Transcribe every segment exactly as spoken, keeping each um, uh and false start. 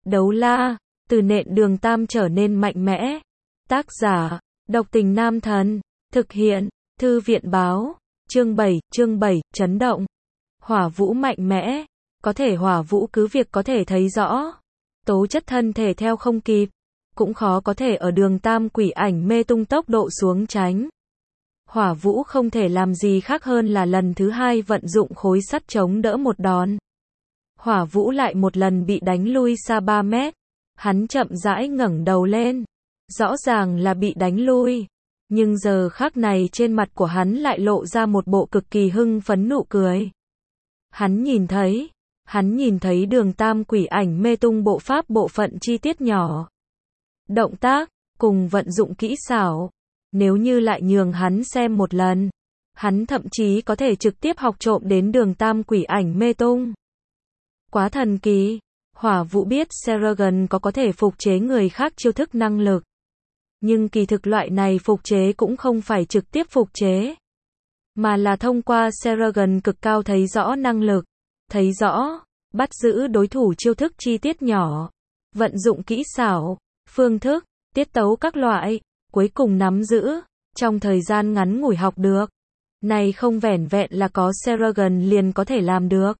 Đấu la, từ nện đường tam trở nên mạnh mẽ. Tác giả, độc tình nam thần. Thực hiện, thư viện báo. Chương bảy, chương bảy, chấn động. Hỏa vũ mạnh mẽ. Có thể hỏa vũ cứ việc có thể thấy rõ. Tố chất thân thể theo không kịp. Cũng khó có thể ở đường tam quỷ ảnh mê tung tốc độ xuống tránh. Hỏa vũ không thể làm gì khác hơn là lần thứ hai vận dụng khối sắt chống đỡ một đòn. Hỏa vũ lại một lần bị đánh lui xa ba mét. Hắn chậm rãi ngẩng đầu lên. Rõ ràng là bị đánh lui. Nhưng giờ khắc này trên mặt của hắn lại lộ ra một bộ cực kỳ hưng phấn nụ cười. Hắn nhìn thấy, hắn nhìn thấy đường tam quỷ ảnh mê tung bộ pháp bộ phận chi tiết nhỏ. Động tác, cùng vận dụng kỹ xảo. Nếu như lại nhường hắn xem một lần, hắn thậm chí có thể trực tiếp học trộm đến đường tam quỷ ảnh mê tung. Quá thần kỳ, hỏa vũ biết Seragon có có thể phục chế người khác chiêu thức năng lực. Nhưng kỳ thực loại này phục chế cũng không phải trực tiếp phục chế, mà là thông qua Seragon cực cao thấy rõ năng lực, thấy rõ, bắt giữ đối thủ chiêu thức chi tiết nhỏ, vận dụng kỹ xảo, phương thức, tiết tấu các loại, cuối cùng nắm giữ, trong thời gian ngắn ngủi học được. Này không vẻn vẹn là có Seragon liền có thể làm được,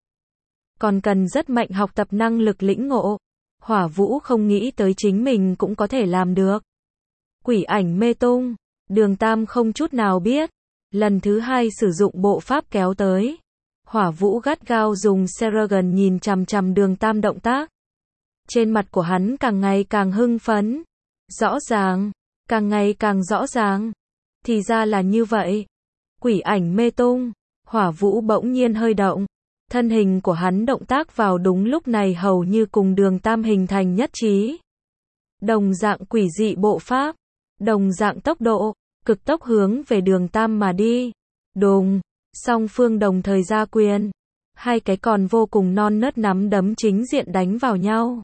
còn cần rất mạnh học tập năng lực lĩnh ngộ. Hỏa vũ không nghĩ tới chính mình cũng có thể làm được. Quỷ ảnh mê tung, đường tam không chút nào biết. Lần thứ hai sử dụng bộ pháp kéo tới. Hỏa vũ gắt gao dùng Seragon nhìn chằm chằm đường tam động tác. Trên mặt của hắn càng ngày càng hưng phấn. Rõ ràng, càng ngày càng rõ ràng. Thì ra là như vậy. Quỷ ảnh mê tung, hỏa vũ bỗng nhiên hơi động. Thân hình của hắn động tác vào đúng lúc này hầu như cùng đường tam hình thành nhất trí. Đồng dạng quỷ dị bộ pháp, đồng dạng tốc độ, cực tốc hướng về đường tam mà đi. Đùng, song phương đồng thời ra quyền. Hai cái còn vô cùng non nớt nắm đấm chính diện đánh vào nhau.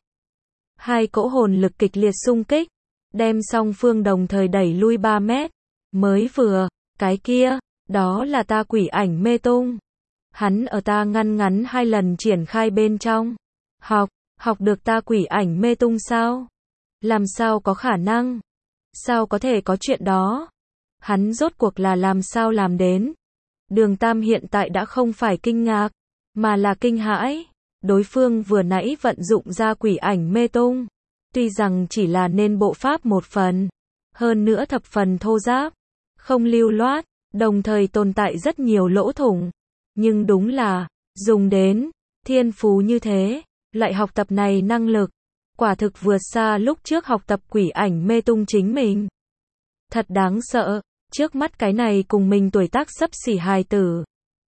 Hai cỗ hồn lực kịch liệt xung kích, đem song phương đồng thời đẩy lui ba mét. Mới vừa, cái kia, đó là ta quỷ ảnh mê tung. Hắn ở ta ngăn ngắn hai lần triển khai bên trong. Học, học được ta quỷ ảnh mê tung sao? Làm sao có khả năng? Sao có thể có chuyện đó? Hắn rốt cuộc là làm sao làm đến? Đường tam hiện tại đã không phải kinh ngạc, mà là kinh hãi. Đối phương vừa nãy vận dụng ra quỷ ảnh mê tung. Tuy rằng chỉ là nên bộ pháp một phần, hơn nữa thập phần thô ráp, không lưu loát, đồng thời tồn tại rất nhiều lỗ thủng. Nhưng đúng là, dùng đến, thiên phú như thế, loại học tập này năng lực, quả thực vượt xa lúc trước học tập quỷ ảnh mê tung chính mình. Thật đáng sợ, trước mắt cái này cùng mình tuổi tác xấp xỉ hài tử.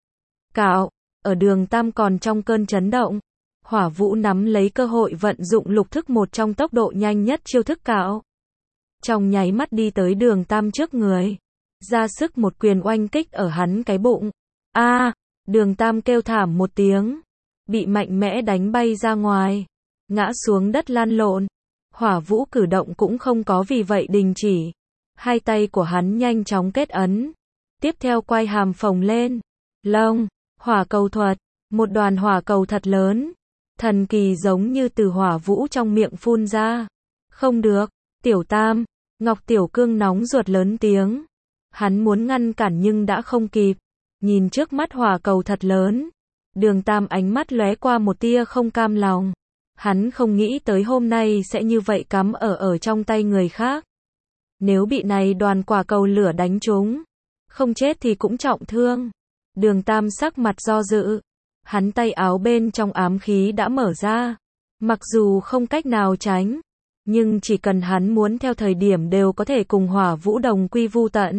Cạo, ở đường tam còn trong cơn chấn động, hỏa vũ nắm lấy cơ hội vận dụng lục thức một trong tốc độ nhanh nhất chiêu thức cạo. Trong nháy mắt đi tới đường tam trước người, ra sức một quyền oanh kích ở hắn cái bụng. A, à, đường tam kêu thảm một tiếng, bị mạnh mẽ đánh bay ra ngoài, ngã xuống đất lăn lộn. Hỏa vũ cử động cũng không có vì vậy đình chỉ. Hai tay của hắn nhanh chóng kết ấn, tiếp theo quay hàm phồng lên. Lông, hỏa cầu thuật, một đoàn hỏa cầu thật lớn, thần kỳ giống như từ hỏa vũ trong miệng phun ra. Không được, tiểu tam, Ngọc Tiểu Cương nóng ruột lớn tiếng. Hắn muốn ngăn cản nhưng đã không kịp. Nhìn trước mắt hỏa cầu thật lớn, đường tam ánh mắt lóe qua một tia không cam lòng. Hắn không nghĩ tới hôm nay sẽ như vậy cắm ở ở trong tay người khác. Nếu bị này đoàn quả cầu lửa đánh trúng, không chết thì cũng trọng thương. Đường tam sắc mặt do dự. Hắn tay áo bên trong ám khí đã mở ra. Mặc dù không cách nào tránh, nhưng chỉ cần hắn muốn theo thời điểm đều có thể cùng hỏa vũ đồng quy vu tận.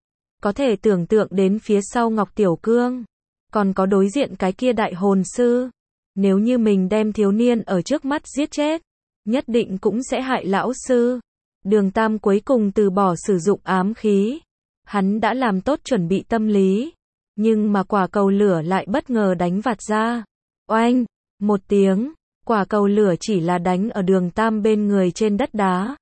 Có thể tưởng tượng đến phía sau Ngọc Tiểu Cương, còn có đối diện cái kia đại hồn sư. Nếu như mình đem thiếu niên ở trước mắt giết chết, nhất định cũng sẽ hại lão sư. Đường tam cuối cùng từ bỏ sử dụng ám khí. Hắn đã làm tốt chuẩn bị tâm lý. Nhưng mà quả cầu lửa lại bất ngờ đánh vạt ra. Oanh, một tiếng, quả cầu lửa chỉ là đánh ở đường tam bên người trên đất đá.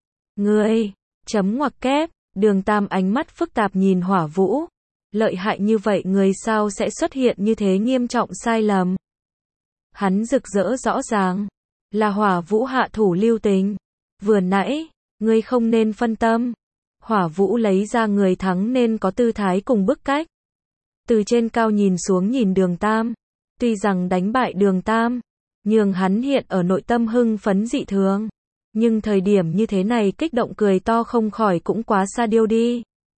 Ngươi, chấm ngoặc kép, đường tam ánh mắt phức tạp nhìn hỏa vũ. Lợi hại như vậy người sao sẽ xuất hiện như thế nghiêm trọng sai lầm. Hắn rực rỡ rõ ràng, là Hỏa Vũ hạ thủ lưu tình. Vừa nãy, ngươi không nên phân tâm. Hỏa Vũ lấy ra người thắng nên có tư thái cùng bức cách. Từ trên cao nhìn xuống nhìn Đường Tam. Tuy rằng đánh bại Đường Tam, nhưng hắn hiện ở nội tâm hưng phấn dị thường. Nhưng thời điểm như thế này kích động cười to không khỏi cũng quá xa điêu đi.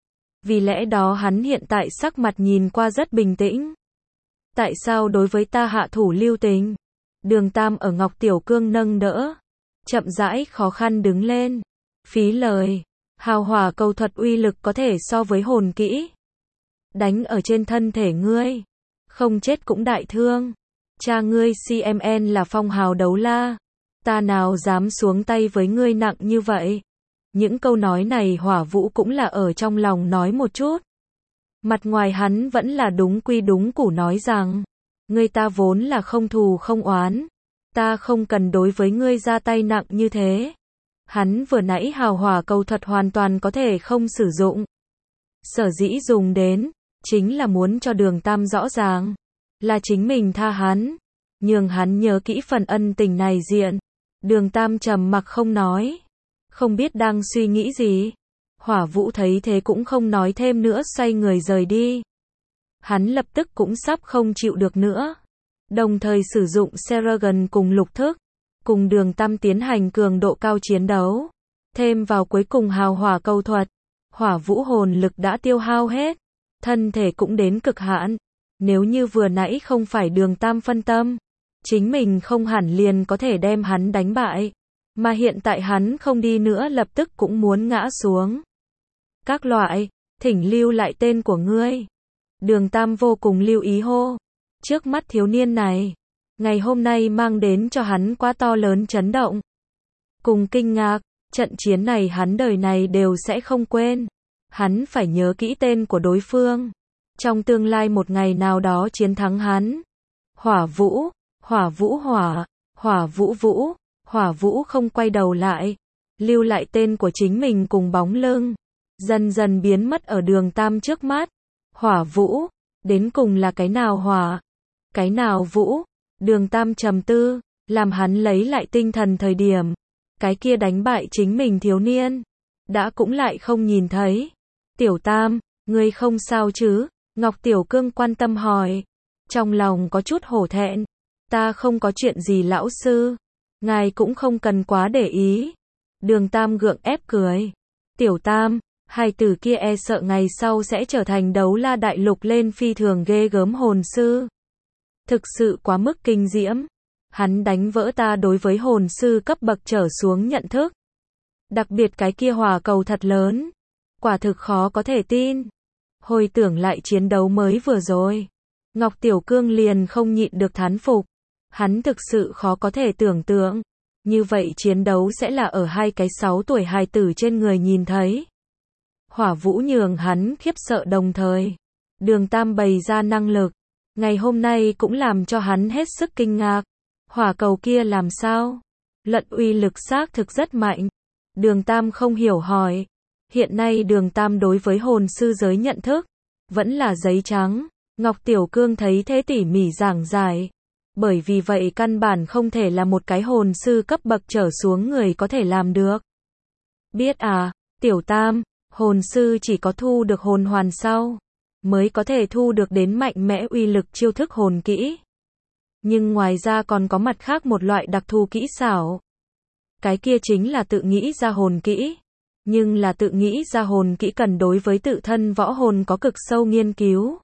Vì lẽ đó hắn hiện tại sắc mặt nhìn qua rất bình tĩnh. Tại sao đối với ta hạ thủ lưu tình? Đường Tam ở Ngọc Tiểu Cương nâng đỡ. Chậm rãi khó khăn đứng lên. Phí lời. Hào hỏa cầu thuật uy lực có thể so với hồn kỹ. Đánh ở trên thân thể ngươi. Không chết cũng đại thương. Cha ngươi xê em en là phong hào đấu la. Ta nào dám xuống tay với ngươi nặng như vậy. Những câu nói này Hỏa Vũ cũng là ở trong lòng nói một chút. Mặt ngoài hắn vẫn là đúng quy đúng củ nói rằng. Ngươi ta vốn là không thù không oán. Ta không cần đối với ngươi ra tay nặng như thế. Hắn vừa nãy hào hỏa cầu thuật hoàn toàn có thể không sử dụng. Sở dĩ dùng đến, chính là muốn cho Đường Tam rõ ràng. Là chính mình tha hắn. Nhưng hắn nhớ kỹ phần ân tình này diện. Đường Tam trầm mặc không nói. Không biết đang suy nghĩ gì. Hỏa Vũ thấy thế cũng không nói thêm nữa xoay người rời đi. Hắn lập tức cũng sắp không chịu được nữa. Đồng thời sử dụng Seragon cùng lục thức. Cùng Đường Tam tiến hành cường độ cao chiến đấu. Thêm vào cuối cùng hào hỏa cầu thuật. Hỏa Vũ hồn lực đã tiêu hao hết. Thân thể cũng đến cực hạn. Nếu như vừa nãy không phải Đường Tam phân tâm. Chính mình không hẳn liền có thể đem hắn đánh bại. Mà hiện tại hắn không đi nữa lập tức cũng muốn ngã xuống. Các loại, thỉnh lưu lại tên của ngươi. Đường Tam vô cùng lưu ý hô. Trước mắt thiếu niên này, ngày hôm nay mang đến cho hắn quá to lớn chấn động. Cùng kinh ngạc, trận chiến này hắn đời này đều sẽ không quên. Hắn phải nhớ kỹ tên của đối phương. Trong tương lai một ngày nào đó chiến thắng hắn. Hỏa Vũ, Hỏa Vũ hỏa, Hỏa Vũ vũ, Hỏa Vũ không quay đầu lại. Lưu lại tên của chính mình cùng bóng lưng. Dần dần biến mất ở Đường Tam trước mắt. Hỏa Vũ, đến cùng là cái nào hỏa? Cái nào Vũ? Đường Tam trầm tư, làm hắn lấy lại tinh thần thời điểm. Cái kia đánh bại chính mình thiếu niên. Đã cũng lại không nhìn thấy. Tiểu Tam, ngươi không sao chứ? Ngọc Tiểu Cương quan tâm hỏi. Trong lòng có chút hổ thẹn. Ta không có chuyện gì lão sư. Ngài cũng không cần quá để ý. Đường Tam gượng ép cười. Tiểu Tam, hai tử kia e sợ ngày sau sẽ trở thành đấu la đại lục lên phi thường ghê gớm hồn sư. Thực sự quá mức kinh diễm. Hắn đánh vỡ ta đối với hồn sư cấp bậc trở xuống nhận thức. Đặc biệt cái kia hỏa cầu thật lớn. Quả thực khó có thể tin. Hồi tưởng lại chiến đấu mới vừa rồi. Ngọc Tiểu Cương liền không nhịn được thán phục. Hắn thực sự khó có thể tưởng tượng. Như vậy chiến đấu sẽ là ở hai cái sáu tuổi hài tử trên người nhìn thấy. Hỏa Vũ nhường hắn khiếp sợ đồng thời. Đường Tam bày ra năng lực. Ngày hôm nay cũng làm cho hắn hết sức kinh ngạc. Hỏa cầu kia làm sao? Luận uy lực xác thực rất mạnh. Đường Tam không hiểu hỏi. Hiện nay Đường Tam đối với hồn sư giới nhận thức. Vẫn là giấy trắng. Ngọc Tiểu Cương thấy thế tỉ mỉ giảng giải. Bởi vì vậy căn bản không thể là một cái hồn sư cấp bậc trở xuống người có thể làm được. Biết à, Tiểu Tam, hồn sư chỉ có thu được hồn hoàn sau, mới có thể thu được đến mạnh mẽ uy lực chiêu thức hồn kỹ. Nhưng ngoài ra còn có mặt khác một loại đặc thù kỹ xảo. Cái kia chính là tự nghĩ ra hồn kỹ. Nhưng là tự nghĩ ra hồn kỹ cần đối với tự thân võ hồn có cực sâu nghiên cứu.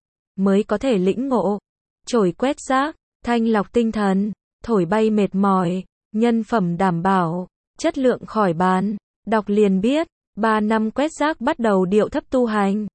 Mới có thể lĩnh ngộ. Chổi quét rác, thanh lọc tinh thần, thổi bay mệt mỏi, nhân phẩm đảm bảo, chất lượng khỏi bàn. Đọc liền biết, ba năm quét rác bắt đầu điệu thấp tu hành.